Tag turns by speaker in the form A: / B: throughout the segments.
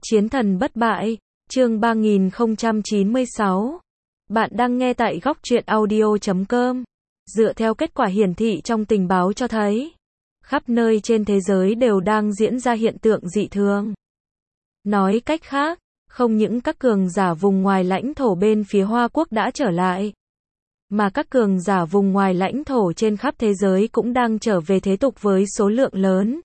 A: Chiến thần bất bại, chương 3096. Bạn đang nghe tại góc truyện audio.com. Dựa theo kết quả hiển thị trong tình báo cho thấy, khắp nơi trên thế giới đều đang diễn ra hiện tượng dị thường. Nói cách khác, không những các cường giả vùng ngoài lãnh thổ bên phía Hoa Quốc đã trở lại, mà các cường giả vùng ngoài lãnh thổ trên khắp thế giới cũng đang trở về thế tục với số lượng lớn.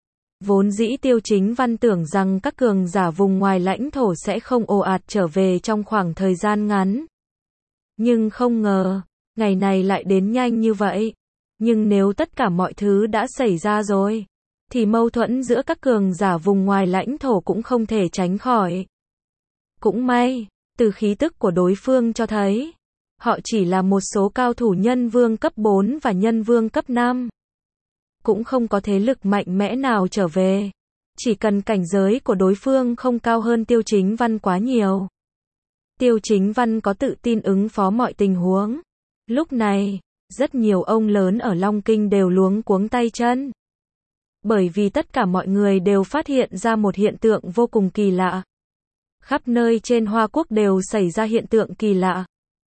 A: Vốn dĩ Tiêu Chính Văn tưởng rằng các cường giả vùng ngoài lãnh thổ sẽ không ồ ạt trở về trong khoảng thời gian ngắn. Nhưng không ngờ, ngày này lại đến nhanh như vậy. Nhưng nếu tất cả mọi thứ đã xảy ra rồi, thì mâu thuẫn giữa các cường giả vùng ngoài lãnh thổ cũng không thể tránh khỏi. Cũng may, từ khí tức của đối phương cho thấy, họ chỉ là một số cao thủ nhân vương cấp 4 và nhân vương cấp 5. Cũng không có thế lực mạnh mẽ nào trở về. Chỉ cần cảnh giới của đối phương không cao hơn Tiêu Chính Văn quá nhiều. Tiêu Chính Văn có tự tin ứng phó mọi tình huống. Lúc này, rất nhiều ông lớn ở Long Kinh đều luống cuống tay chân. Bởi vì tất cả mọi người đều phát hiện ra một hiện tượng vô cùng kỳ lạ. Khắp nơi trên Hoa Quốc đều xảy ra hiện tượng kỳ lạ.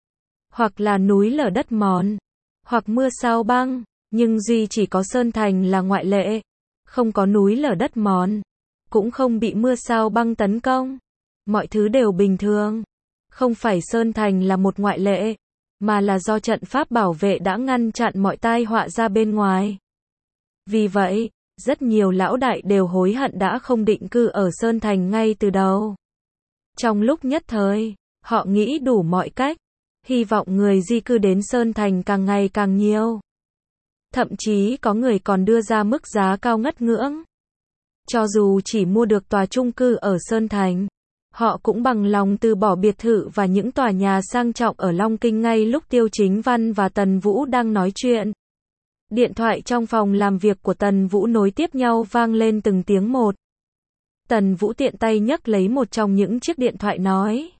A: Hoặc là núi lở đất mòn, hoặc mưa sao băng. Nhưng duy chỉ có Sơn Thành là ngoại lệ. Không có núi lở đất mòn, cũng không bị mưa sao băng tấn công. Mọi thứ đều bình thường. Không phải Sơn Thành là một ngoại lệ, mà là do trận pháp bảo vệ đã ngăn chặn mọi tai họa ra bên ngoài. Vì vậy, rất nhiều lão đại đều hối hận đã không định cư ở Sơn Thành ngay từ đầu. Trong lúc nhất thời, họ nghĩ đủ mọi cách, hy vọng người di cư đến Sơn Thành càng ngày càng nhiều. Thậm chí có người còn đưa ra mức giá cao ngất ngưỡng. Cho dù chỉ mua được tòa chung cư ở Sơn Thành, họ cũng bằng lòng từ bỏ biệt thự và những tòa nhà sang trọng ở Long Kinh. Ngay lúc Tiêu Chính Văn và Tần Vũ đang nói chuyện, điện thoại trong phòng làm việc của Tần Vũ nối tiếp nhau vang lên từng tiếng một. Tần Vũ tiện tay nhấc lấy một trong những chiếc điện thoại nói: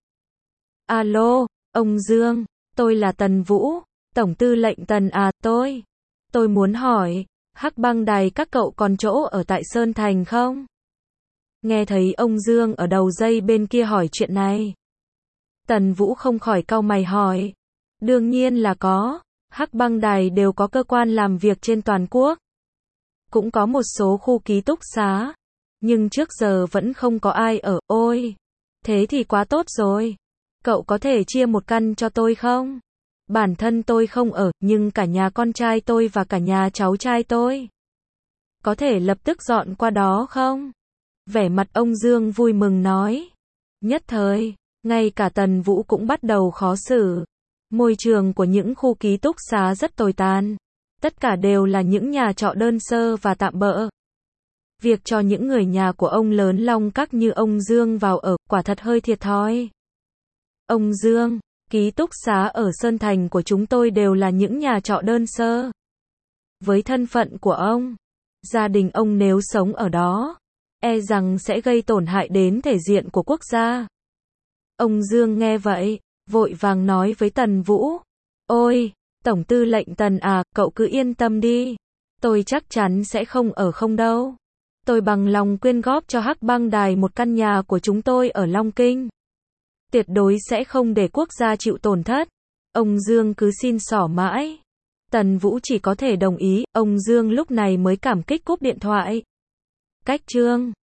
A: Alo, ông Dương, tôi là Tần Vũ, Tổng tư lệnh Tần à, tôi muốn hỏi, Hắc Băng Đài các cậu còn chỗ ở tại Sơn Thành không? Nghe thấy ông Dương ở đầu dây bên kia hỏi chuyện này, Tần Vũ không khỏi cau mày hỏi. Đương nhiên là có, Hắc Băng Đài đều có cơ quan làm việc trên toàn quốc. Cũng có một số khu ký túc xá, nhưng trước giờ vẫn không có ai ở. Ôi, thế thì quá tốt rồi. Cậu có thể chia một căn cho tôi không? Bản thân tôi không ở, nhưng cả nhà con trai tôi và cả nhà cháu trai tôi có thể lập tức dọn qua đó không? Vẻ mặt ông Dương vui mừng nói. Nhất thời, ngay cả Tần Vũ cũng bắt đầu khó xử. Môi trường của những khu ký túc xá rất tồi tàn. Tất cả đều là những nhà trọ đơn sơ và tạm bợ. Việc cho những người nhà của ông lớn Long Các như ông Dương vào ở, quả thật hơi thiệt thòi. Ông Dương, ký túc xá ở Sơn Thành của chúng tôi đều là những nhà trọ đơn sơ. Với thân phận của ông, gia đình ông nếu sống ở đó, e rằng sẽ gây tổn hại đến thể diện của quốc gia. Ông Dương nghe vậy, vội vàng nói với Tần Vũ. Ôi, Tổng tư lệnh Tần à, cậu cứ yên tâm đi. Tôi chắc chắn sẽ không ở không đâu. Tôi bằng lòng quyên góp cho Hắc Băng Đài một căn nhà của chúng tôi ở Long Kinh. Tuyệt đối sẽ không để quốc gia chịu tổn thất. Ông Dương cứ xin xỏ mãi. Tần Vũ chỉ có thể đồng ý. Ông Dương lúc này mới cảm kích cúp điện thoại. Cách chương